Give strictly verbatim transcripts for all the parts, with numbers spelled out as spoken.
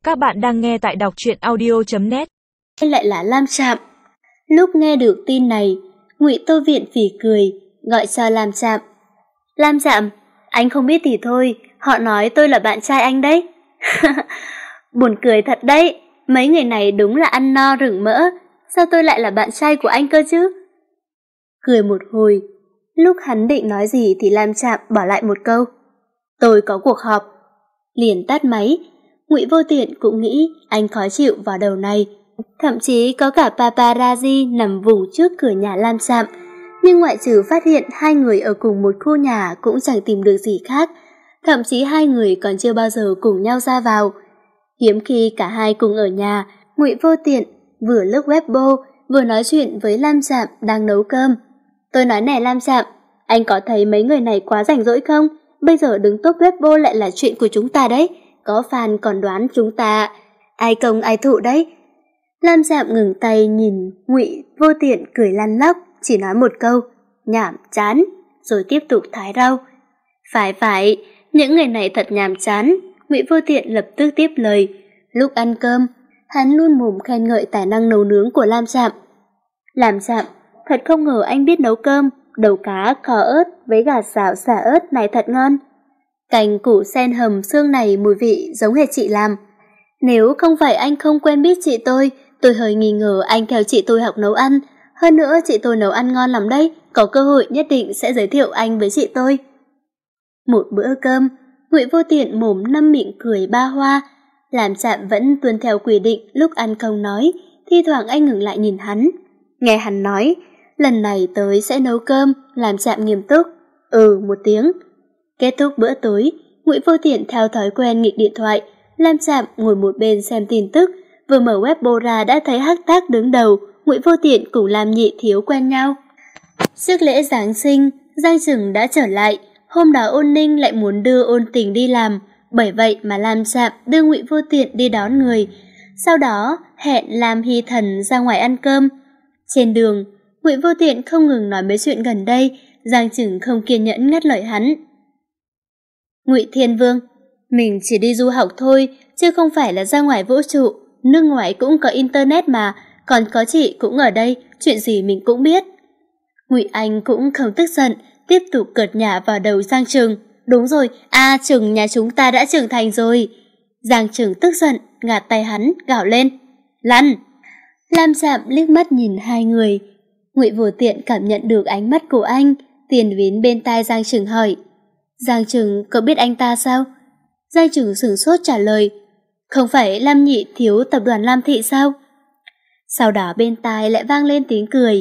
Các bạn đang nghe tại đọc truyện audio chấm net. Lại là Lam Trạm. Lúc nghe được tin này, Ngụy Tô Viện phì cười, gọi cho Lam Trạm. Lam Trạm, anh không biết thì thôi, họ nói tôi là bạn trai anh đấy. Buồn cười thật đấy, mấy người này đúng là ăn no rừng mỡ, sao tôi lại là bạn trai của anh cơ chứ? Cười một hồi, lúc hắn định nói gì thì Lam Trạm bỏ lại một câu. Tôi có cuộc họp. Liền tắt máy. Ngụy Vô Tiện cũng nghĩ anh khó chịu vào đầu này. Thậm chí có cả paparazzi nằm vùng trước cửa nhà Lam Trạm. Nhưng ngoại trừ phát hiện hai người ở cùng một khu nhà cũng chẳng tìm được gì khác. Thậm chí hai người còn chưa bao giờ cùng nhau ra vào. Hiếm khi cả hai cùng ở nhà, Ngụy Vô Tiện vừa lướt Weibo vừa nói chuyện với Lam Trạm đang nấu cơm. Tôi nói này Lam Trạm, anh có thấy mấy người này quá rảnh rỗi không? Bây giờ đứng top Weibo lại là chuyện của chúng ta đấy. Có fan còn đoán chúng ta ai công ai thụ đấy. Lam Trạm ngừng tay nhìn Ngụy Vô Tiện cười lăn lóc, chỉ nói một câu nhảm chán, rồi tiếp tục thái rau. Phải phải, những người này thật nhàm chán. Ngụy Vô Tiện lập tức tiếp lời. Lúc ăn cơm, hắn luôn mồm khen ngợi tài năng nấu nướng của Lam Trạm. Lam Trạm, thật không ngờ anh biết nấu cơm. Đầu cá kho ớt với gà xào xả ớt này thật ngon. Cành củ sen hầm xương này mùi vị giống hệt chị làm. Nếu không phải anh không quen biết chị tôi, tôi hơi nghi ngờ anh theo chị tôi học nấu ăn. Hơn nữa chị tôi nấu ăn ngon lắm đấy, có cơ hội nhất định sẽ giới thiệu anh với chị tôi. Một bữa cơm, Ngụy Vô Tiện mồm năm miệng cười ba hoa. Lam Trạm vẫn tuân theo quy định lúc ăn không nói, thi thoảng anh ngừng lại nhìn hắn. Nghe hắn nói, lần này tới sẽ nấu cơm, Lam Trạm nghiêm túc. Ừ một tiếng. Kết thúc bữa tối, Ngụy Vô Tiện theo thói quen nghịch điện thoại. Lam Trạm ngồi một bên xem tin tức, vừa mở Weibo ra đã thấy hashtag đứng đầu Ngụy Vô Tiện cùng Lam Nhị Thiếu quen nhau. Trước lễ Giáng sinh, Giang Trừng đã trở lại. Hôm đó Ôn Ninh lại muốn đưa Ôn Tình đi làm, bởi vậy mà Lam Trạm đưa Ngụy Vô Tiện đi đón người. Sau đó hẹn Lam Hy Thần ra ngoài ăn cơm. Trên đường, Ngụy Vô Tiện không ngừng nói mấy chuyện gần đây. Giang Trừng không kiên nhẫn ngắt lời hắn. Ngụy Thiên Vương, mình chỉ đi du học thôi, chứ không phải là ra ngoài vũ trụ. Nước ngoài cũng có internet mà, còn có chị cũng ở đây, chuyện gì mình cũng biết. Ngụy Anh cũng không tức giận, tiếp tục cợt nhả vào đầu Giang Trừng. Đúng rồi, à Trừng nhà chúng ta đã trưởng thành rồi. Giang Trừng tức giận, gạt tay hắn, gào lên. Lăn! Lam Trạm liếc mắt nhìn hai người. Ngụy Vô Tiện cảm nhận được ánh mắt của anh, tiền đến bên tai Giang Trừng hỏi. Giang Trừng có biết anh ta sao? Giang Trừng sửng sốt trả lời. Không phải Lam Nhị Thiếu tập đoàn Lam Thị sao? Sau đó bên tai lại vang lên tiếng cười.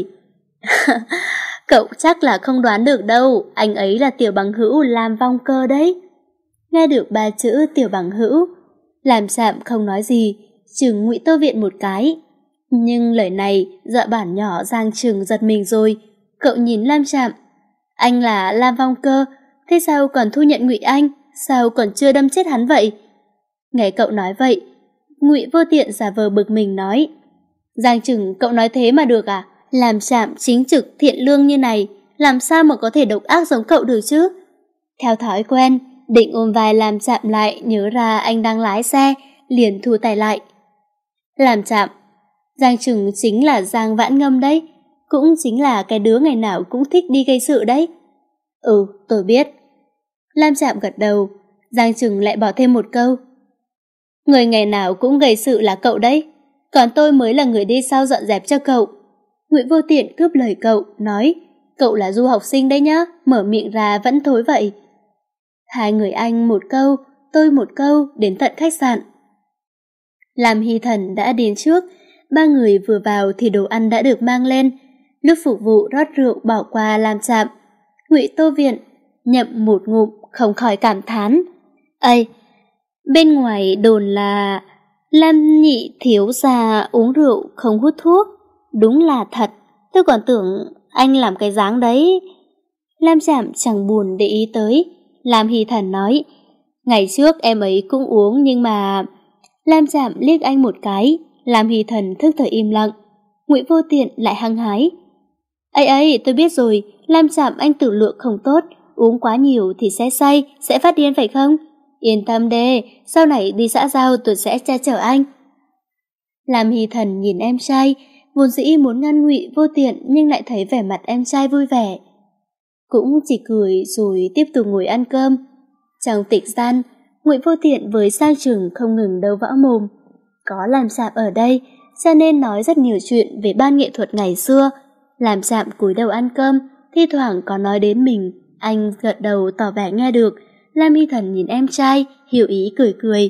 Cậu chắc là không đoán được đâu, anh ấy là tiểu bằng hữu Lam Vong Cơ đấy. Nghe được ba chữ tiểu bằng hữu, Lam Trạm không nói gì, chừng Ngụy Tô Viện một cái. Nhưng lời này dọa bản nhỏ Giang Trừng giật mình rồi. Cậu nhìn Lam Trạm. Anh là Lam Vong Cơ, thế sao còn thu nhận Ngụy Anh, sao còn chưa đâm chết hắn vậy? Nghe cậu nói vậy, Ngụy Vô Tiện giả vờ bực mình nói. Giang Trừng, cậu nói thế mà được à? Lam Trạm chính trực thiện lương như này, làm sao mà có thể độc ác giống cậu được chứ? Theo thói quen, định ôm vai Lam Trạm lại, nhớ ra anh đang lái xe, liền thu tay lại. Lam Trạm, Giang Trừng chính là Giang Vãn Ngâm đấy, cũng chính là cái đứa ngày nào cũng thích đi gây sự đấy. Ừ, tôi biết. Lam Trạm gật đầu. Giang Trừng lại bỏ thêm một câu. Người ngày nào cũng gây sự là cậu đấy, còn tôi mới là người đi sau dọn dẹp cho cậu. Ngụy Vô Tiện cướp lời cậu, nói. Cậu là du học sinh đấy nhá, mở miệng ra vẫn thối vậy. Hai người anh một câu, tôi một câu, đến tận khách sạn. Lam Hy Thần đã đến trước. Ba người vừa vào thì đồ ăn đã được mang lên. Lúc phục vụ rót rượu bỏ qua Lam Trạm, Ngụy Tô Viện nhậm một ngụm không khỏi cảm thán. Ây, bên ngoài đồn là Lam Nhị Thiếu già uống rượu không hút thuốc. Đúng là thật, tôi còn tưởng anh làm cái dáng đấy. Lam Trạm chẳng buồn để ý tới. Lam Hy Thần nói, ngày trước em ấy cũng uống nhưng mà... Lam Trạm liếc anh một cái. Lam Hy Thần thức thời im lặng. Ngụy Vô Tiện lại hăng hái. Ấy ấy, tôi biết rồi, Lam Trạm anh tử lượng không tốt, uống quá nhiều thì sẽ say, sẽ phát điên phải không? Yên tâm đi, sau này đi xã giao tôi sẽ che chở anh. Lam Hy Thần nhìn em trai, vốn dĩ muốn ngăn Ngụy Vô Tiện nhưng lại thấy vẻ mặt em trai vui vẻ. Cũng chỉ cười rồi tiếp tục ngồi ăn cơm. Trong tịch gian, Ngụy Vô Tiện với Giang Trừng không ngừng đấu võ mồm. Có Lam Sạm ở đây, cho nên nói rất nhiều chuyện về ban nghệ thuật ngày xưa. Lam Sạm cúi đầu ăn cơm, thi thoảng có nói đến mình, anh gật đầu tỏ vẻ nghe được. Lam Hy Thần nhìn em trai, hiểu ý cười cười.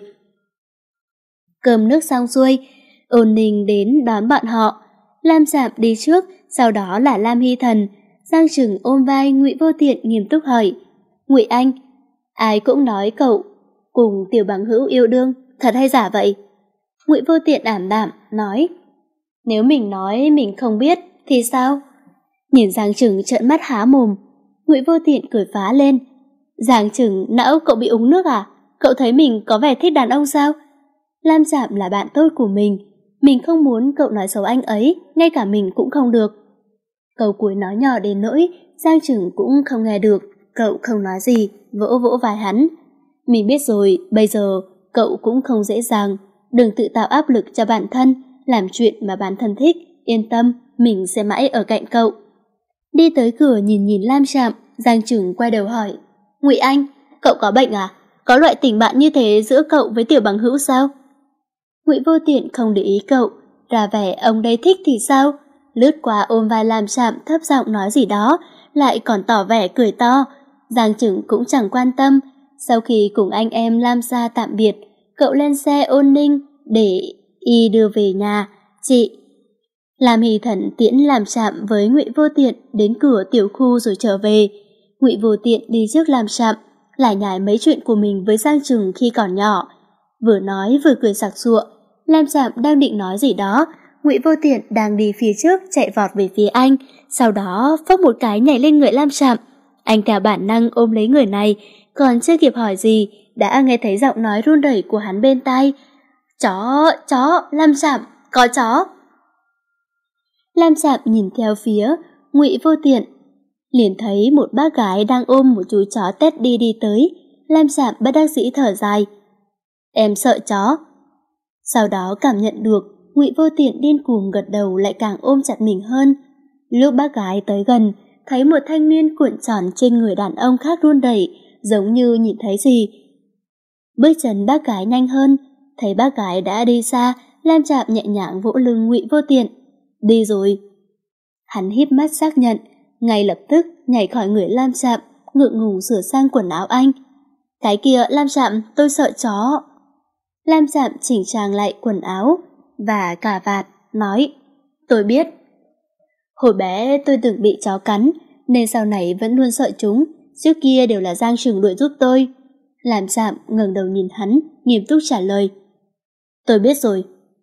Cơm nước xong xuôi, Ôn Ninh đến đón bọn họ. Lam Sạm đi trước, sau đó là Lam Hy Thần. Giang Trừng ôm vai Ngụy Vô Tiện nghiêm túc hỏi: Ngụy anh, ai cũng nói cậu cùng Tiểu Bằng Hữu yêu đương, thật hay giả vậy? Ngụy Vô Tiện ảm đạm nói: Nếu mình nói mình không biết thì sao? Nhìn Giang Trừng trợn mắt há mồm, Ngụy Vô Tiện cười phá lên: Giang Trừng, não cậu bị uống nước à? Cậu thấy mình có vẻ thích đàn ông sao? Lam Sạm là bạn tốt của mình, mình không muốn cậu nói xấu anh ấy, ngay cả mình cũng không được. Câu cuối nói nhỏ đến nỗi Giang Trừng cũng không nghe được, cậu không nói gì, vỗ vỗ vai hắn. Mình biết rồi, bây giờ cậu cũng không dễ dàng, đừng tự tạo áp lực cho bản thân, làm chuyện mà bản thân thích, yên tâm, mình sẽ mãi ở cạnh cậu. Đi tới cửa nhìn nhìn Lam Sạm, Giang Trừng quay đầu hỏi: Ngụy anh, cậu có bệnh à? Có loại tình bạn như thế giữa cậu với Tiểu Bằng Hữu sao? Ngụy Vô Tiện không để ý cậu, ra vẻ ông đây thích thì sao? Lướt qua ôm vai Lam Sạm thấp giọng nói gì đó, lại còn tỏ vẻ cười to. Giang Trừng cũng chẳng quan tâm. Sau khi cùng anh em Lam gia tạm biệt, cậu lên xe Ôn Ninh để y đưa về nhà. Chị Lam Hy Thần tiễn Lam Sạm với Ngụy Vô Tiện đến cửa tiểu khu rồi trở về. Ngụy Vô Tiện đi trước Lam Sạm, lại nhải mấy chuyện của mình với Giang Trừng khi còn nhỏ. Vừa nói vừa cười sặc sụa. Lam Sạm đang định nói gì đó, Ngụy Vô Tiện đang đi phía trước chạy vọt về phía anh, sau đó phốc một cái nhảy lên người Lam Sạm. Anh theo bản năng ôm lấy người này, còn chưa kịp hỏi gì đã nghe thấy giọng nói run rẩy của hắn bên tai: Chó, chó, Lam Sạm, có chó. Lam Sạm nhìn theo phía Ngụy Vô Tiện, liền thấy một bác gái đang ôm một chú chó Teddy đi tới. Lam Sạm bất đắc dĩ thở dài: Em sợ chó. Sau đó cảm nhận được Ngụy Vô Tiện điên cuồng gật đầu, lại càng ôm chặt mình hơn. Lúc bác gái tới gần, thấy một thanh niên cuộn tròn trên người đàn ông khác run rẩy, giống như nhìn thấy gì. Bước chân bác gái nhanh hơn, thấy bác gái đã đi xa, Lam Sạm nhẹ nhàng vỗ lưng Ngụy Vô Tiện: Đi rồi. Hắn híp mắt xác nhận, ngay lập tức nhảy khỏi người Lam Sạm, ngượng ngùng sửa sang quần áo anh. Cái kia Lam Sạm, tôi sợ chó. Lam Sạm chỉnh trang lại quần áo và cà vạt, nói: Tôi biết. Hồi bé tôi từng bị chó cắn, nên sau này vẫn luôn sợ chúng, trước kia đều là Giang Trừng đuổi giúp tôi. Lam Sạm ngẩng đầu nhìn hắn, nghiêm túc trả lời: Tôi biết rồi.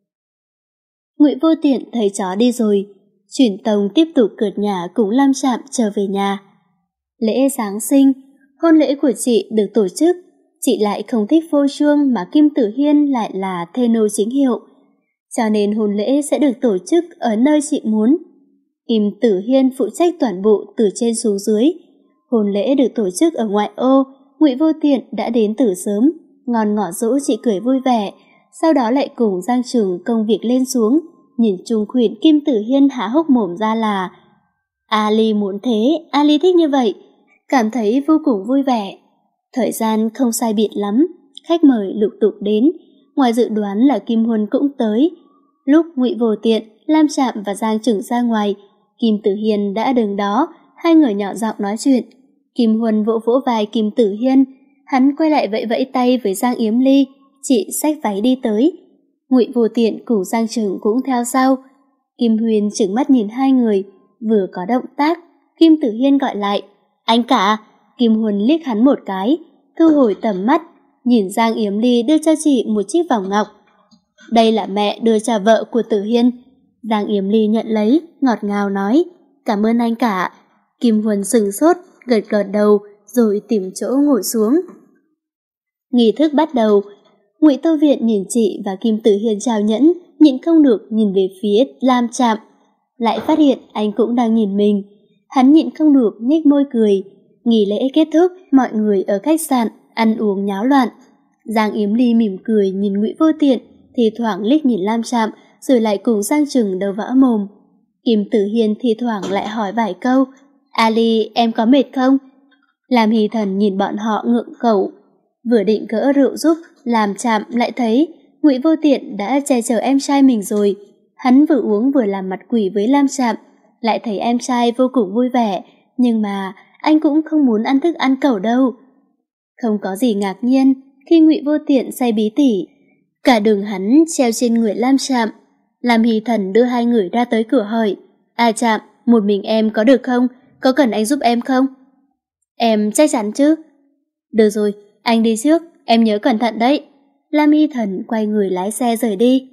Ngụy Vô Tiện thấy chó đi rồi, chuyển tông tiếp tục cợt nhả cùng Lam Sạm trở về nhà. Lễ Giáng sinh, hôn lễ của chị được tổ chức. Chị lại không thích phô trương mà Kim Tử Hiên lại là thê nô chính hiệu, cho nên hôn lễ sẽ được tổ chức ở nơi chị muốn. Kim Tử Hiên phụ trách toàn bộ từ trên xuống dưới. Hôn lễ được tổ chức ở ngoại ô, Ngụy Vô Tiện đã đến từ sớm, ngon ngọt dỗ chị cười vui vẻ, sau đó lại cùng Giang Trừng công việc lên xuống. Nhìn Trung Khuyển Kim Tử Hiên há hốc mồm ra là: Ali muốn thế, Ali thích như vậy, cảm thấy vô cùng vui vẻ. Thời gian không sai biệt lắm, khách mời lục tục đến, ngoài dự đoán là Kim Huân cũng tới. Lúc Ngụy Vô Tiện, Lam Sạm và Giang Trừng ra ngoài, Kim Tử Hiên đã đứng đó, hai người nhỏ giọng nói chuyện. Kim Huân vỗ vỗ vai Kim Tử Hiên, hắn quay lại vẫy vẫy tay với Giang Yếm Ly, chị xách váy đi tới. Ngụy Vô Tiện cùng Giang Trừng cũng theo sau. Kim Huyền trừng mắt nhìn hai người, vừa có động tác, Kim Tử Hiên gọi lại: Anh cả. Kim Huân liếc hắn một cái, thu hồi tầm mắt, nhìn Giang Yếm Ly đưa cho chị một chiếc vòng ngọc. Đây là mẹ đưa cho vợ của Tử Hiên. Giang Yếm Ly nhận lấy, ngọt ngào nói: Cảm ơn anh cả. Kim Huân sừng sốt, gật gật đầu, rồi tìm chỗ ngồi xuống. Nghi thức bắt đầu. Ngụy Tô Viện nhìn chị và Kim Tử Hiên trao nhẫn, nhịn không được nhìn về phía Lam Sạm, lại phát hiện anh cũng đang nhìn mình. Hắn nhịn không được nhếch môi cười. Nghỉ lễ kết thúc, mọi người ở khách sạn ăn uống nháo loạn. Giang Yếm Ly mỉm cười nhìn Ngụy Vô Tiện, thì thoảng liếc nhìn Lam Trạm, rồi lại cùng Giang Trừng đầu võ mồm. Kim Tử Hiên thì thoảng lại hỏi vài câu, Ali, em có mệt không? Lam Hy Thần nhìn bọn họ ngượng cẩu, vừa định gỡ rượu giúp, Lam Trạm lại thấy Ngụy Vô Tiện đã che chở em trai mình rồi. Hắn vừa uống vừa làm mặt quỷ với Lam Trạm, lại thấy em trai vô cùng vui vẻ, nhưng mà anh cũng không muốn ăn thức ăn cẩu đâu. Không có gì ngạc nhiên khi Ngụy Vô Tiện say bí tỉ, cả đường hắn treo trên người Lam Trạm. Lam Hy Thần đưa hai người ra tới cửa hỏi, à Trạm, một mình em có được không? Có cần anh giúp em không? Em chắc chắn chứ. Được rồi, anh đi trước, em nhớ cẩn thận đấy. Lam Hy Thần quay người lái xe rời đi.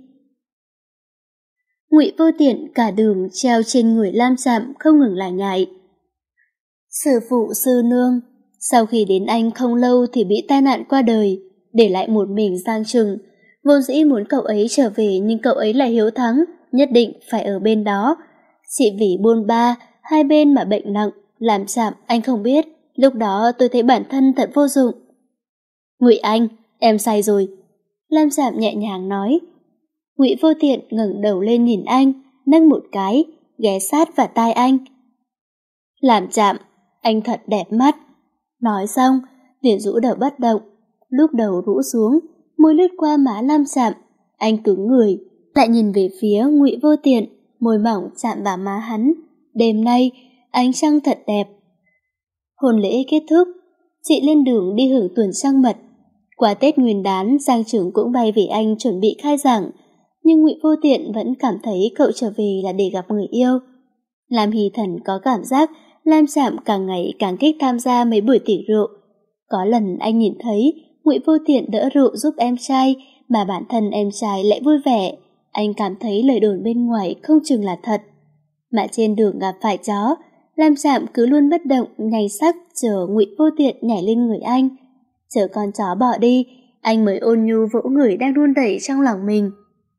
Ngụy Vô Tiện cả đường treo trên người Lam Trạm không ngừng lải nhải. Sư phụ sư nương, sau khi đến anh không lâu thì bị tai nạn qua đời, để lại một mình Giang Trừng. Vốn dĩ muốn cậu ấy trở về nhưng cậu ấy lại hiếu thắng, nhất định phải ở bên đó. Chỉ vì buôn ba, hai bên mà bệnh nặng, làm Trạm anh không biết. Lúc đó tôi thấy bản thân thật vô dụng. Ngụy Anh, em say rồi. Lam Trạm nhẹ nhàng nói. Ngụy Vô Tiện ngẩng đầu lên nhìn anh, nâng một cái, ghé sát vào tai anh. Làm Trạm, anh thật đẹp mắt. Nói xong, liền rũ đầu bất động, lúc đầu rũ xuống, môi lướt qua má Lam Trạm, anh cứng người, lại nhìn về phía Ngụy Vô Tiện, môi mỏng chạm vào má hắn. Đêm nay, ánh trăng thật đẹp. Hôn lễ kết thúc, chị lên đường đi hưởng tuần trăng mật. Qua Tết Nguyên đán, Giang Trưởng cũng bay về Anh chuẩn bị khai giảng, nhưng Ngụy Vô Tiện vẫn cảm thấy cậu trở về là để gặp người yêu. Lam Hy Thần có cảm giác Lam Trạm càng ngày càng thích tham gia mấy buổi tiệc rượu. Có lần anh nhìn thấy Ngụy Vô Tiện đỡ rượu giúp em trai, mà bản thân em trai lại vui vẻ. Anh cảm thấy lời đồn bên ngoài không chừng là thật. Mà trên đường gặp phải chó, Lam Trạm cứ luôn bất động, nhảy sắc chờ Ngụy Vô Tiện nhảy lên người anh. Chờ con chó bỏ đi, anh mới ôn nhu vỗ người đang run rẩy trong lòng mình.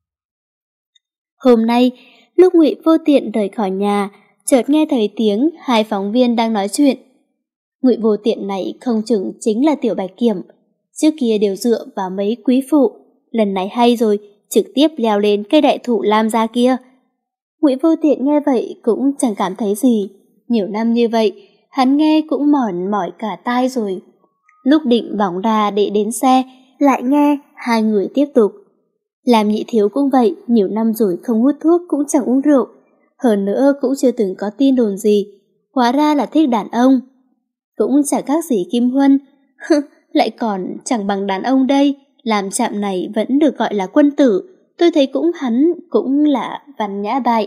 Hôm nay, lúc Ngụy Vô Tiện rời khỏi nhà, chợt nghe thấy tiếng hai phóng viên đang nói chuyện. Ngụy Vô Tiện này không chừng chính là Tiểu Bạch Kiểm, trước kia đều dựa vào mấy quý phụ, lần này hay rồi, trực tiếp leo lên cây đại thụ Lam gia kia. Ngụy Vô Tiện nghe vậy cũng chẳng cảm thấy gì, nhiều năm như vậy, hắn nghe cũng mỏi mỏi cả tai rồi. Lúc định vòng ra để đến xe, lại nghe hai người tiếp tục. Làm Nhị Thiếu cũng vậy, nhiều năm rồi không hút thuốc cũng chẳng uống rượu, hơn nữa cũng chưa từng có tin đồn gì, hóa ra là thích đàn ông. Cũng chẳng khác gì Kim Huân, lại còn chẳng bằng đàn ông đây. Làm Trạm này vẫn được gọi là quân tử, tôi thấy cũng hắn cũng là văn nhã bại.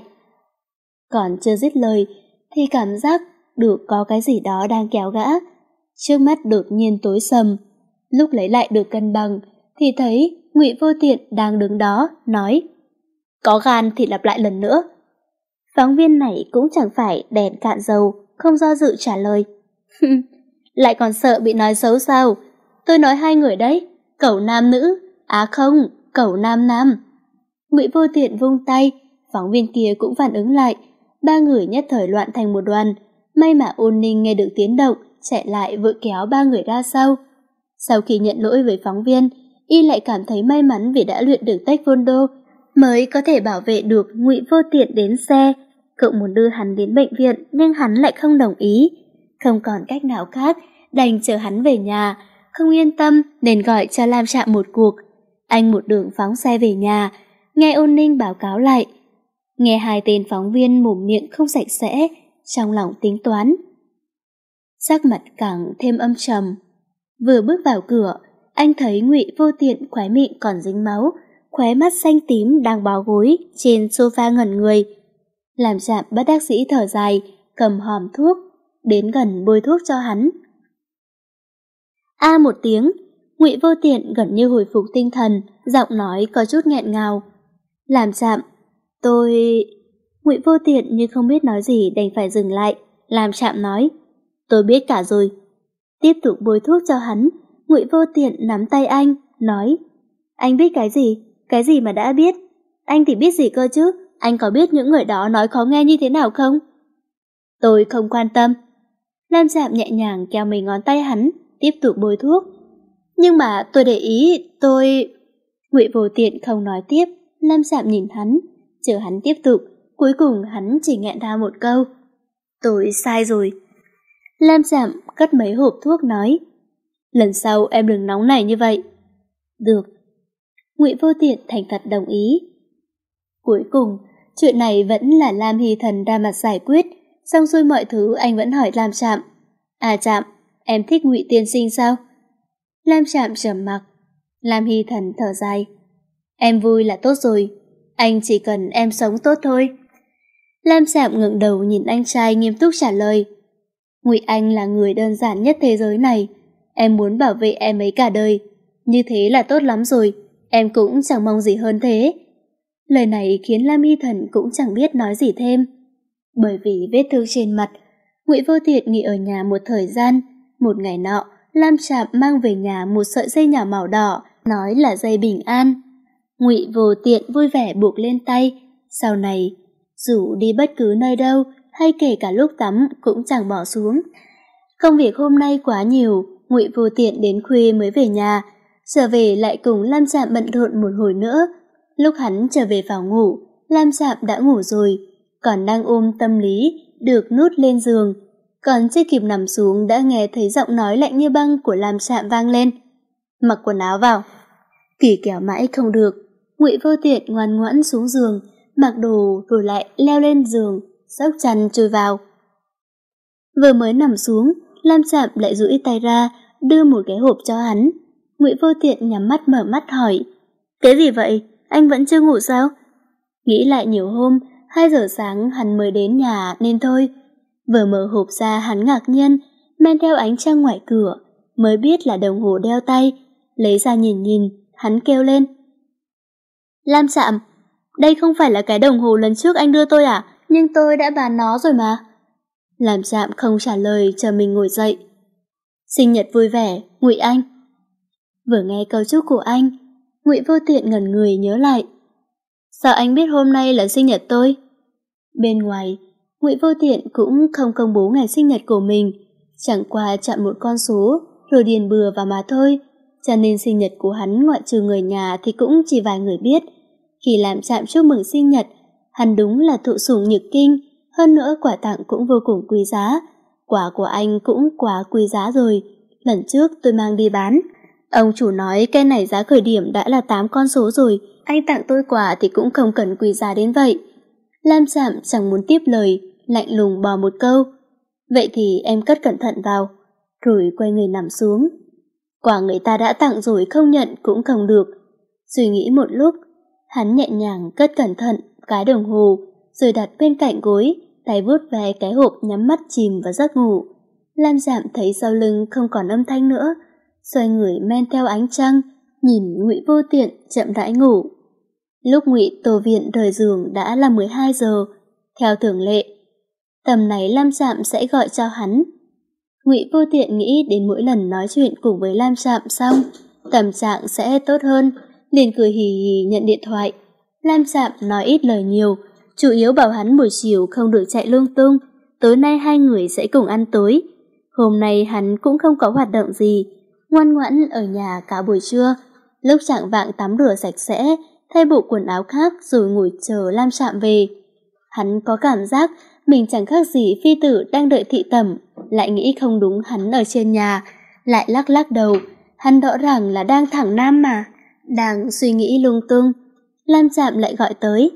Còn chưa dứt lời thì cảm giác được có cái gì đó đang kéo gã. Trước mắt đột nhiên tối sầm, lúc lấy lại được cân bằng thì thấy Ngụy Vô Tiện đang đứng đó, nói: có gan thì lặp lại lần nữa. Phóng viên này cũng chẳng phải đèn cạn dầu, không do dự trả lời: lại còn sợ bị nói xấu sao? Tôi nói hai người đấy, cẩu nam nữ, á không, cẩu nam nam. Ngụy Vô Tiện vung tay, phóng viên kia cũng phản ứng lại, ba người nhất thời loạn thành một đoàn. May mà Ôn Ninh nghe được tiếng động, chạy lại vội kéo ba người ra sau. Sau khi nhận lỗi với phóng viên, y lại cảm thấy may mắn vì đã luyện được taekwondo, mới có thể bảo vệ được Ngụy Vô Tiện đến xe. Cậu muốn đưa hắn đến bệnh viện nhưng hắn lại không đồng ý. Không còn cách nào khác, đành chờ hắn về nhà. Không yên tâm nên gọi cho Lam Trạm một cuộc. Anh một đường phóng xe về nhà, nghe Ôn Ninh báo cáo lại. Nghe hai tên phóng viên mồm miệng không sạch sẽ, trong lòng tính toán. Sắc mặt càng thêm âm trầm. Vừa bước vào cửa, anh thấy Ngụy Vô Tiện khóe miệng còn dính máu, khóe mắt xanh tím đang bó gối trên sofa ngẩn người. Làm Trạm bất đắc dĩ thở dài, cầm hòm thuốc, đến gần bôi thuốc cho hắn. A một tiếng, Ngụy Vô Tiện gần như hồi phục tinh thần, giọng nói có chút nghẹn ngào. Làm Trạm, tôi... Ngụy Vô Tiện như không biết nói gì đành phải dừng lại. Làm Trạm nói: tôi biết cả rồi. Tiếp tục bôi thuốc cho hắn, Ngụy Vô Tiện nắm tay anh, nói: anh biết cái gì? Cái gì mà đã biết? Anh thì biết gì cơ chứ? Anh có biết những người đó nói khó nghe như thế nào không? Tôi không quan tâm. Lam Trạm nhẹ nhàng kéo mấy ngón tay hắn, tiếp tục bôi thuốc. Nhưng mà tôi để ý, tôi... Ngụy Vô Tiện không nói tiếp, Lam Sạm nhìn hắn, chờ hắn tiếp tục, cuối cùng hắn chỉ nghẹn ra một câu. Tôi sai rồi. Lam Sạm cất mấy hộp thuốc nói, lần sau em đừng nóng nảy như vậy. Được. Ngụy Vô Tiện thành thật đồng ý. Cuối cùng, chuyện này vẫn là Lam Hy Thần ra mặt giải quyết, xong xuôi mọi thứ anh vẫn hỏi Lam Sạm. À Sạm, em thích Ngụy tiên sinh sao? Lam Sạm trầm mặc. Lam Hy Thần thở dài. Em vui là tốt rồi, anh chỉ cần em sống tốt thôi. Lam Sạm ngẩng đầu nhìn anh trai nghiêm túc trả lời. Ngụy Anh là người đơn giản nhất thế giới này, em muốn bảo vệ em ấy cả đời. Như thế là tốt lắm rồi, em cũng chẳng mong gì hơn thế. Lời này khiến Lam Hy Thần cũng chẳng biết nói gì thêm. Bởi vì vết thương trên mặt, Ngụy Vô Tiện nghỉ ở nhà một thời gian. Một ngày nọ, Lam Sạm mang về nhà một sợi dây nhỏ màu đỏ, nói là dây bình an. Ngụy Vô Tiện vui vẻ buộc lên tay. Sau này, dù đi bất cứ nơi đâu, hay kể cả lúc tắm cũng chẳng bỏ xuống. Công việc hôm nay quá nhiều, Ngụy Vô Tiện đến khuya mới về nhà. Trở về lại cùng Lam Sạm bận rộn một hồi nữa. Lúc hắn trở về vào ngủ, Lam Sạm đã ngủ rồi, còn đang ôm tâm lý, được nút lên giường. Còn chưa kịp nằm xuống đã nghe thấy giọng nói lạnh như băng của Lam Sạm vang lên. Mặc quần áo vào. Kỳ kéo mãi không được, Ngụy Vô Tiện ngoan ngoãn xuống giường, mặc đồ rồi lại leo lên giường, xốc chăn chui vào. Vừa mới nằm xuống, Lam Sạm lại duỗi tay ra, đưa một cái hộp cho hắn. Ngụy Vô Tiện nhắm mắt mở mắt hỏi, cái gì vậy? Anh vẫn chưa ngủ sao? Nghĩ lại nhiều hôm, hai giờ sáng hắn mới đến nhà nên thôi. Vừa mở hộp ra hắn ngạc nhiên, men theo ánh trăng ngoài cửa, mới biết là đồng hồ đeo tay. Lấy ra nhìn nhìn, hắn kêu lên. Lam Sạm, đây không phải là cái đồng hồ lần trước anh đưa tôi à? Nhưng tôi đã bán nó rồi mà. Lam Sạm không trả lời, chờ mình ngồi dậy. Sinh nhật vui vẻ, Ngụy Anh. Vừa nghe câu chúc của anh, Ngụy Vô Tiện ngẩn người nhớ lại. Sao anh biết hôm nay là sinh nhật tôi? Bên ngoài, Ngụy Vô Tiện cũng không công bố ngày sinh nhật của mình, chẳng qua chọn một con số rồi điền bừa vào mà thôi, cho nên sinh nhật của hắn ngoại trừ người nhà thì cũng chỉ vài người biết. Khi làm Sạm chúc mừng sinh nhật, hắn đúng là thụ sủng nhược kinh, hơn nữa quà tặng cũng vô cùng quý giá. Quà của anh cũng quá quý giá rồi, lần trước tôi mang đi bán. Ông chủ nói cái này giá khởi điểm đã là tám con số rồi, anh tặng tôi quà thì cũng không cần quý giá đến vậy. Lam Sạm chẳng muốn tiếp lời, lạnh lùng bò một câu. Vậy thì em cất cẩn thận vào, rồi quay người nằm xuống. Quà người ta đã tặng rồi không nhận cũng không được. Suy nghĩ một lúc, hắn nhẹ nhàng cất cẩn thận cái đồng hồ, rồi đặt bên cạnh gối, tay vuốt ve cái hộp nhắm mắt chìm vào giấc ngủ. Lam Sạm thấy sau lưng không còn âm thanh nữa, xoay người men theo ánh trăng, nhìn Ngụy Vô Tiện chậm rãi ngủ. Lúc Ngụy Tô Viện rời giường đã là mười hai giờ, theo thường lệ. Tầm này Lam Sạm sẽ gọi cho hắn. Ngụy Vô Tiện nghĩ đến mỗi lần nói chuyện cùng với Lam Sạm xong, tâm trạng sẽ tốt hơn, liền cười hì hì nhận điện thoại. Lam Sạm nói ít lời nhiều, chủ yếu bảo hắn buổi chiều không được chạy lung tung, tối nay hai người sẽ cùng ăn tối. Hôm nay hắn cũng không có hoạt động gì, ngoan ngoãn ở nhà cả buổi trưa. Lúc chạng vạng tắm rửa sạch sẽ, thay bộ quần áo khác rồi ngồi chờ Lam Sạm về. Hắn có cảm giác mình chẳng khác gì phi tử đang đợi thị tẩm, lại nghĩ không đúng hắn ở trên nhà, lại lắc lắc đầu. Hắn rõ ràng là đang thẳng nam mà. Đang suy nghĩ lung tung, Lam Sạm lại gọi tới.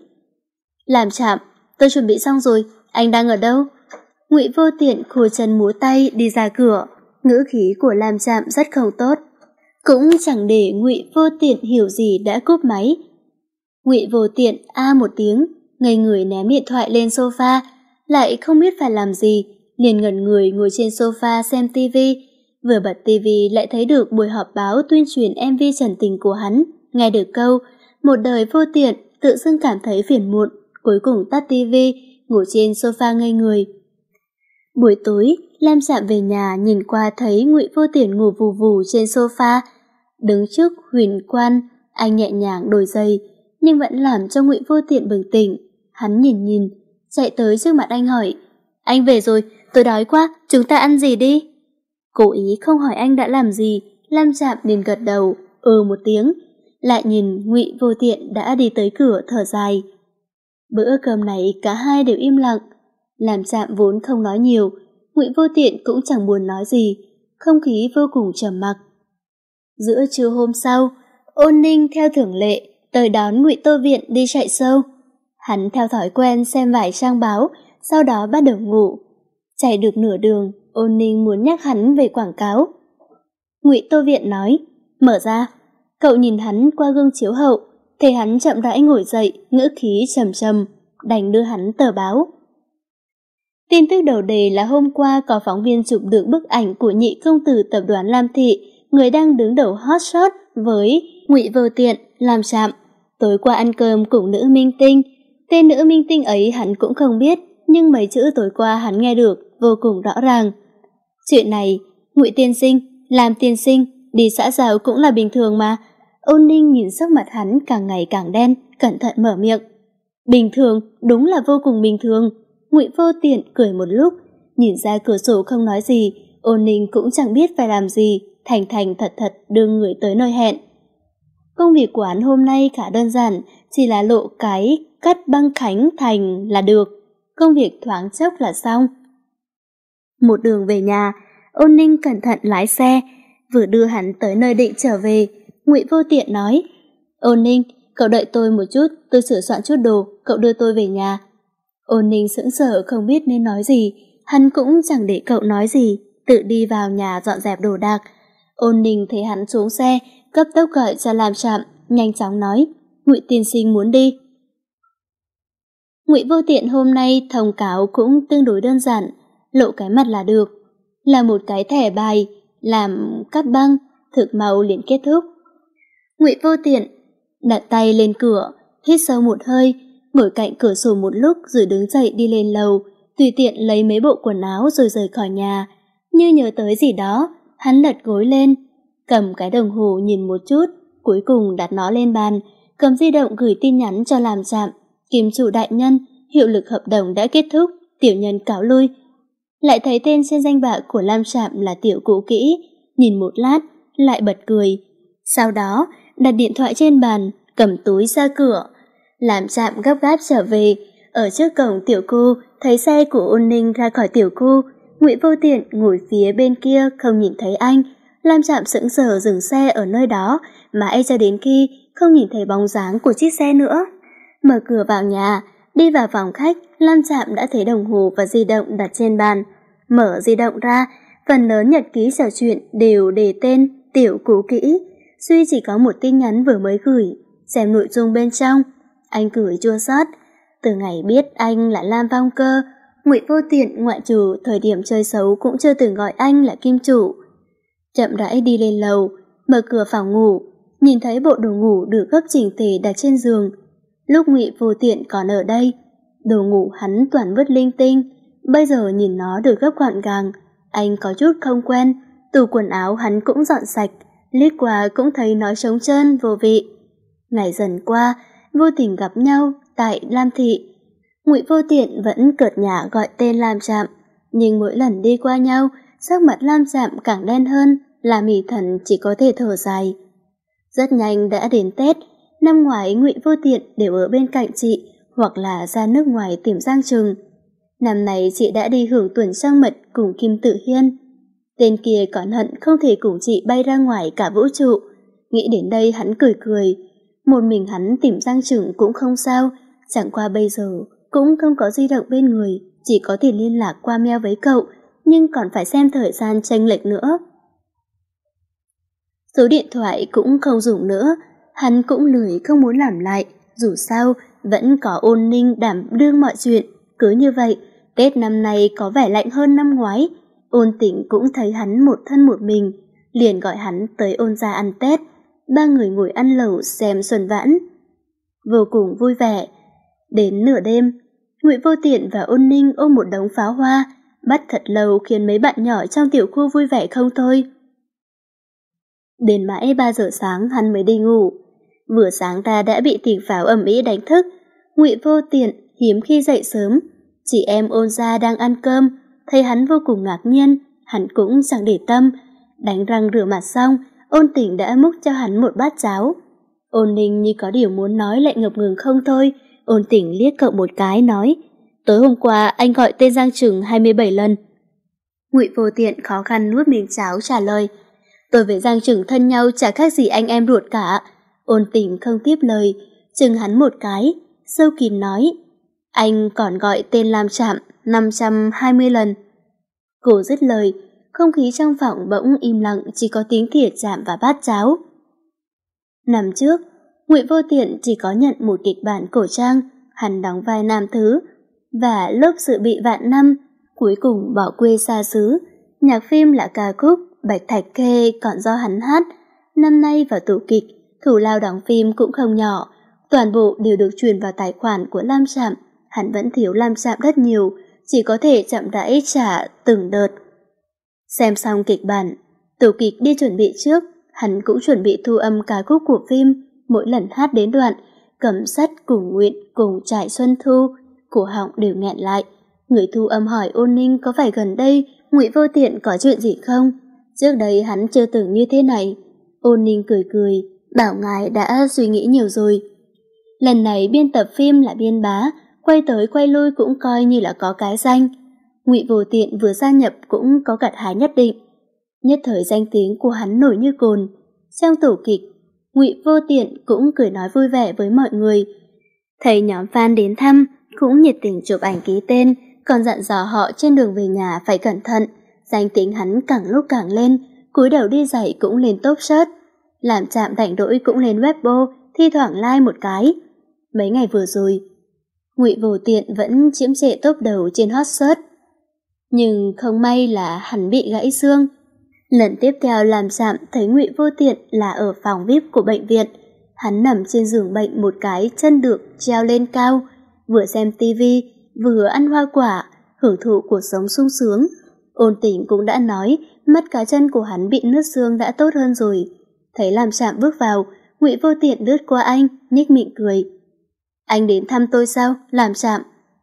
Lam Sạm, tôi chuẩn bị xong rồi, anh đang ở đâu? Ngụy Vô Tiện khua chân múa tay đi ra cửa, ngữ khí của Lam Sạm rất không tốt. Cũng chẳng để Ngụy Vô Tiện hiểu gì đã cúp máy. Ngụy Vô Tiện a một tiếng, ngây người ném điện thoại lên sofa, lại không biết phải làm gì, liền ngẩn người ngồi trên sofa xem tivi. Vừa bật tivi lại thấy được buổi họp báo tuyên truyền em vê trần tình của hắn, nghe được câu một đời vô tiện, tự dưng cảm thấy phiền muộn, cuối cùng tắt tivi, ngồi trên sofa ngây người. Buổi tối, Lam Sạm về nhà nhìn qua thấy Ngụy Vô Tiện ngủ vù vù trên sofa. Đứng trước huyền quan, anh nhẹ nhàng đổi giày, nhưng vẫn làm cho Ngụy Vô Tiện bừng tỉnh. Hắn nhìn nhìn, chạy tới trước mặt anh hỏi, anh về rồi, tôi đói quá, chúng ta ăn gì đi? Cố ý không hỏi anh đã làm gì, Lam Trạm liền gật đầu, ừ một tiếng, lại nhìn Ngụy Vô Tiện đã đi tới cửa thở dài. Bữa cơm này cả hai đều im lặng, Lam Trạm vốn không nói nhiều, Ngụy Vô Tiện cũng chẳng buồn nói gì, không khí vô cùng trầm mặc. Giữa trưa hôm sau, Ôn Ninh theo thường lệ tới đón Ngụy Tô Viện đi chạy show. Hắn theo thói quen xem vài trang báo, sau đó bắt đầu ngủ. Chạy được nửa đường, Ôn Ninh muốn nhắc hắn về quảng cáo. Ngụy Tô Viện nói, mở ra. Cậu nhìn hắn qua gương chiếu hậu, thấy hắn chậm rãi ngồi dậy, ngữ khí trầm trầm, đành đưa hắn tờ báo. Tin tức đầu đề là hôm qua có phóng viên chụp được bức ảnh của nhị công tử tập đoàn Lam Thị, người đang đứng đầu hot shot với Ngụy Vô Tiện, Lam Trạm. Tối qua ăn cơm cùng nữ minh tinh, tên nữ minh tinh ấy hắn cũng không biết, nhưng mấy chữ tối qua hắn nghe được vô cùng rõ ràng. Chuyện này, Ngụy tiên sinh, Lam tiên sinh, đi xã giao cũng là bình thường mà. Ôn Ninh nhìn sắc mặt hắn càng ngày càng đen, cẩn thận mở miệng. Bình thường, đúng là vô cùng bình thường. Ngụy Vô Tiện cười một lúc, nhìn ra cửa sổ không nói gì, Ôn Ninh cũng chẳng biết phải làm gì, thành thành thật thật đưa người tới nơi hẹn. Công việc của hắn hôm nay khá đơn giản, chỉ là lộ cái cắt băng khánh thành là được. Công việc thoáng chốc là xong. Một đường về nhà, Ôn Ninh cẩn thận lái xe, vừa đưa hắn tới nơi định trở về, Ngụy Vô Tiện nói, Ôn Ninh, cậu đợi tôi một chút, tôi sửa soạn chút đồ, cậu đưa tôi về nhà. Ôn Ninh sững sờ không biết nên nói gì, hắn cũng chẳng để cậu nói gì, tự đi vào nhà dọn dẹp đồ đạc. Ôn Ninh thấy hắn xuống xe, cấp tốc gọi cho Lam Trạm, nhanh chóng nói, Ngụy tiên sinh muốn đi. Ngụy Vô Tiện hôm nay thông cáo cũng tương đối đơn giản, lộ cái mặt là được, là một cái thẻ bài, làm cắt băng, thực mau liền kết thúc. Ngụy Vô Tiện đặt tay lên cửa, hít sâu một hơi, ngồi cạnh cửa sổ một lúc rồi đứng dậy đi lên lầu, tùy tiện lấy mấy bộ quần áo rồi rời khỏi nhà. Như nhớ tới gì đó, hắn lật gối lên, cầm cái đồng hồ nhìn một chút, cuối cùng đặt nó lên bàn, cầm di động gửi tin nhắn cho Lam Trạm, Kim chủ đại nhân, hiệu lực hợp đồng đã kết thúc, tiểu nhân cáo lui. Lại thấy tên trên danh bạ của Lam Trạm là Tiểu Cũ Kỹ, nhìn một lát, lại bật cười. Sau đó, đặt điện thoại trên bàn, cầm túi ra cửa. Lam Trạm gấp gáp trở về, ở trước cổng tiểu khu, thấy xe của Ôn Ninh ra khỏi tiểu khu, Ngụy Vô Tiện ngồi phía bên kia không nhìn thấy anh. Lam Trạm sững sờ dừng xe ở nơi đó, mãi cho đến khi không nhìn thấy bóng dáng của chiếc xe nữa. Mở cửa vào nhà, đi vào phòng khách, Lam Trạm đã thấy đồng hồ và di động đặt trên bàn. Mở di động ra, phần lớn nhật ký trò chuyện đều đề tên Tiểu Cũ Kỹ, duy chỉ có một tin nhắn vừa mới gửi. Xem nội dung bên trong, anh cười chua xót. Từ ngày biết anh là Lam Phong Cơ, Ngụy Vô Tiện ngoại trừ thời điểm chơi xấu cũng chưa từng gọi anh là Kim chủ. Chậm rãi đi lên lầu, mở cửa phòng ngủ, nhìn thấy bộ đồ ngủ được gấp chỉnh tề đặt trên giường. Lúc Ngụy Vô Tiện còn ở đây, đồ ngủ hắn toàn vứt linh tinh, bây giờ nhìn nó được gấp gọn gàng, anh có chút không quen. Tủ quần áo hắn cũng dọn sạch, liếc qua cũng thấy nó trống trơn vô vị. Ngày dần qua, vô tình gặp nhau tại Lam Thị, Ngụy Vô Tiện vẫn cợt nhả gọi tên Lam Trạm, nhưng mỗi lần đi qua nhau, sắc mặt Lam Trạm càng đen hơn, làm Mị Thần chỉ có thể thở dài. Rất nhanh đã đến Tết, năm ngoái Ngụy Vô Tiện đều ở bên cạnh chị, hoặc là ra nước ngoài tìm Giang Trừng. Năm nay chị đã đi hưởng tuần trăng mật cùng Kim Tử Hiên. Tên kia còn hận không thể cùng chị bay ra ngoài cả vũ trụ. Nghĩ đến đây hắn cười cười. Một mình hắn tìm Giang Trừng cũng không sao, chẳng qua bây giờ cũng không có di động bên người, chỉ có thể liên lạc qua mail với cậu, nhưng còn phải xem thời gian chênh lệch nữa. Số điện thoại cũng không dùng nữa, hắn cũng lười không muốn làm lại, dù sao vẫn có Ôn Ninh đảm đương mọi chuyện. Cứ như vậy, Tết năm nay có vẻ lạnh hơn năm ngoái. Ôn Tĩnh cũng thấy hắn một thân một mình, liền gọi hắn tới Ôn gia ăn Tết. Ba người ngồi ăn lẩu xem xuân vãn, vô cùng vui vẻ. Đến nửa đêm, Ngụy Vô Tiện và Ôn Ninh ôm một đống pháo hoa, bắt thật lâu khiến mấy bạn nhỏ trong tiểu khu vui vẻ không thôi. Đến mãi ba giờ sáng hắn mới đi ngủ. Vừa sáng ra đã bị tiếng pháo ầm ĩ đánh thức. Ngụy Vô Tiện hiếm khi dậy sớm, chị em Ôn gia đang ăn cơm, thấy hắn vô cùng ngạc nhiên, hắn cũng chẳng để tâm. Đánh răng rửa mặt xong, Ôn Tình đã múc cho hắn một bát cháo. Ôn Ninh như có điều muốn nói lại ngập ngừng không thôi. Ôn Tình liếc cậu một cái nói, tối hôm qua anh gọi tên Giang Trừng hai mươi bảy lần. Ngụy Vô Tiện khó khăn nuốt miếng cháo trả lời, tôi với Giang Trừng thân nhau chả khác gì anh em ruột cả. Ôn Tình không tiếp lời, chừng hắn một cái, sâu kín nói, anh còn gọi tên Lam Trạm năm trăm hai mươi lần. Cô dứt lời, không khí trong phòng bỗng im lặng, chỉ có tiếng thìa chạm vào bát cháo. Năm trước, Ngụy Vô Tiện chỉ có nhận một kịch bản cổ trang, hắn đóng vai nam thứ, và lúc sự bị vạn năm, cuối cùng bỏ quê xa xứ. Nhạc phim là ca khúc Bạch Thạch Khê còn do hắn hát. Năm nay vào tủ kịch, thủ lao đóng phim cũng không nhỏ, toàn bộ đều được truyền vào tài khoản của Lam Trạm. Hắn vẫn thiếu Lam Trạm rất nhiều, chỉ có thể chậm rãi trả từng đợt. Xem xong kịch bản, tổ kịch đi chuẩn bị trước, hắn cũng chuẩn bị thu âm ca khúc của phim. Mỗi lần hát đến đoạn Cẩm Sắt cùng Nguyện cùng Trải Xuân Thu, cổ họng đều nghẹn lại. Người thu âm hỏi Ôn Ninh có phải gần đây Ngụy Vô Tiện có chuyện gì không? Trước đây hắn chưa từng như thế này. Ôn Ninh cười cười, bảo ngài đã suy nghĩ nhiều rồi. Lần này biên tập phim là Biên Bá, quay tới quay lui cũng coi như là có cái danh. Ngụy Vô Tiện vừa gia nhập cũng có gặt hái nhất định. Nhất thời danh tiếng của hắn nổi như cồn. Trong tổ kịch, Ngụy Vô Tiện cũng cười nói vui vẻ với mọi người. Thấy nhóm fan đến thăm, cũng nhiệt tình chụp ảnh ký tên, còn dặn dò họ trên đường về nhà phải cẩn thận. Danh tiếng hắn càng lúc càng lên, cúi đầu đi giày cũng lên top search. Làm Trạm rảnh rỗi cũng lên Weibo, thi thoảng like một cái. Mấy ngày vừa rồi, Ngụy Vô Tiện vẫn chiếm trệ top đầu trên hot search. Nhưng không may là hắn bị gãy xương. Lần tiếp theo Làm Trạm thấy Ngụy Vô Tiện là ở phòng vi ai pi của bệnh viện. Hắn nằm trên giường bệnh một cái chân được treo lên cao, vừa xem tivi, vừa ăn hoa quả, hưởng thụ cuộc sống sung sướng. Ôn Tình cũng đã nói mắt cá chân của hắn bị nứt xương đã tốt hơn rồi. Thấy Làm Trạm bước vào, Ngụy Vô Tiện lướt qua anh, nhếch miệng cười. Anh đến thăm tôi sao, Làm Trạm?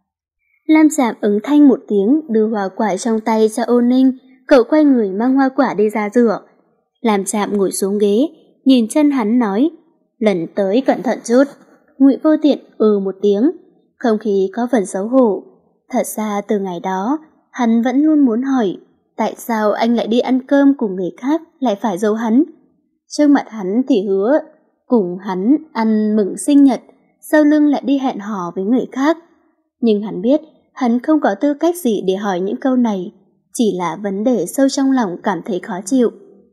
Lam Trạm ứng thanh một tiếng, đưa hoa quả trong tay cho Ôn Ninh. Cậu quay người mang hoa quả đi ra rửa. Lam Trạm ngồi xuống ghế, nhìn chân hắn nói, lần tới cẩn thận chút. Ngụy Vô Tiện ừ một tiếng, không khí có phần xấu hổ. Thật ra từ ngày đó, hắn vẫn luôn muốn hỏi, tại sao anh lại đi ăn cơm cùng người khác lại phải giấu hắn. Trước mặt hắn thì hứa cùng hắn ăn mừng sinh nhật, sau lưng lại đi hẹn hò với người khác. Nhưng hắn biết hắn không có tư cách gì để hỏi những câu này, chỉ là vấn đề sâu trong lòng cảm thấy khó chịu.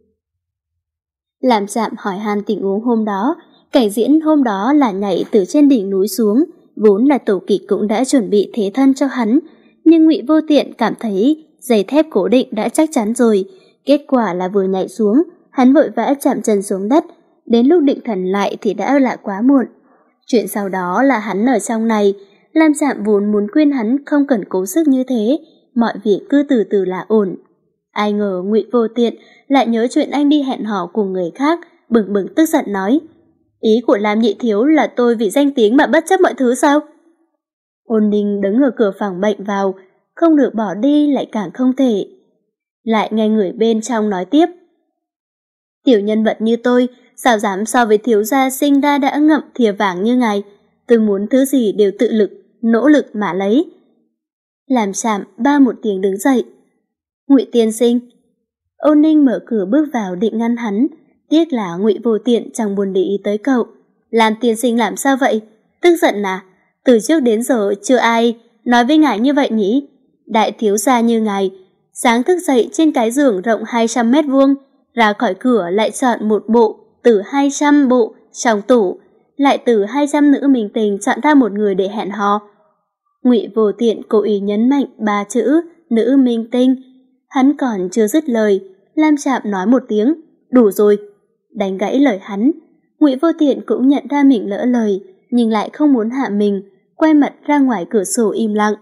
Làm Trạm hỏi han tình huống hôm đó. Cảnh diễn hôm đó là nhảy từ trên đỉnh núi xuống, vốn là tổ kịch cũng đã chuẩn bị thế thân cho hắn, nhưng Ngụy Vô Tiện cảm thấy giày thép cố định đã chắc chắn rồi. Kết quả là vừa nhảy xuống, hắn vội vã chạm chân xuống đất, đến lúc định thần lại thì đã là quá muộn. Chuyện sau đó là hắn ở trong này. Lam Trạm vốn muốn khuyên hắn không cần cố sức như thế, mọi việc cứ từ từ là ổn. Ai ngờ Ngụy Vô Tiện lại nhớ chuyện anh đi hẹn hò cùng người khác, bừng bừng tức giận nói, ý của Lam nhị thiếu là tôi vì danh tiếng mà bất chấp mọi thứ sao? Ôn Ninh đứng ở cửa phòng bệnh vào, không được bỏ đi lại càng không thể. Lại nghe người bên trong nói tiếp, tiểu nhân vật như tôi sao dám so với thiếu gia sinh ra đã ngậm thìa vàng như ngài. Tôi muốn thứ gì đều tự lực, nỗ lực mà lấy. Làm Trạm ba một tiếng đứng dậy. Ngụy tiên sinh. Ôn Ninh mở cửa bước vào định ngăn hắn, tiếc là Ngụy Vô Tiện chẳng buồn để ý tới cậu. Làm tiên sinh làm sao vậy? Tức giận à? Từ trước đến giờ chưa ai nói với ngài như vậy nhỉ? Đại thiếu gia như ngài, sáng thức dậy trên cái giường rộng hai trăm mét vuông, ra khỏi cửa lại chọn một bộ từ hai trăm bộ trong tủ, lại từ hai trăm nữ minh tình chọn ra một người để hẹn hò. Ngụy Vô Tiện cố ý nhấn mạnh ba chữ nữ minh tinh. Hắn còn chưa dứt lời, Lam Trạm nói một tiếng, đủ rồi, đánh gãy lời hắn. Ngụy Vô Tiện cũng nhận ra mình lỡ lời, nhưng lại không muốn hạ mình, quay mặt ra ngoài cửa sổ im lặng.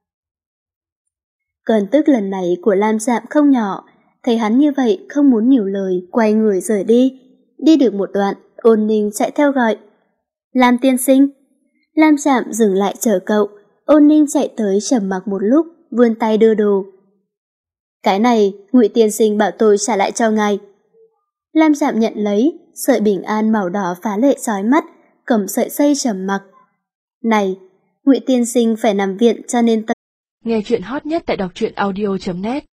Cơn tức lần này của Lam Trạm không nhỏ, thấy hắn như vậy không muốn nhiều lời, quay người rời đi. Đi được một đoạn, Ôn Ninh chạy theo gọi, Lam tiên sinh. Lam Trạm dừng lại chờ cậu. Ôn Ninh chạy tới trầm mặc một lúc, vươn tay đưa đồ. Cái này Ngụy tiên sinh bảo tôi trả lại cho ngài. Lam Trạm nhận lấy, sợi bình an màu đỏ phá lệ chói mắt, cầm sợi dây trầm mặc. Này, Ngụy tiên sinh phải nằm viện cho nên tâm... Nghe chuyện hot nhất tại đọc truyện audio chấm net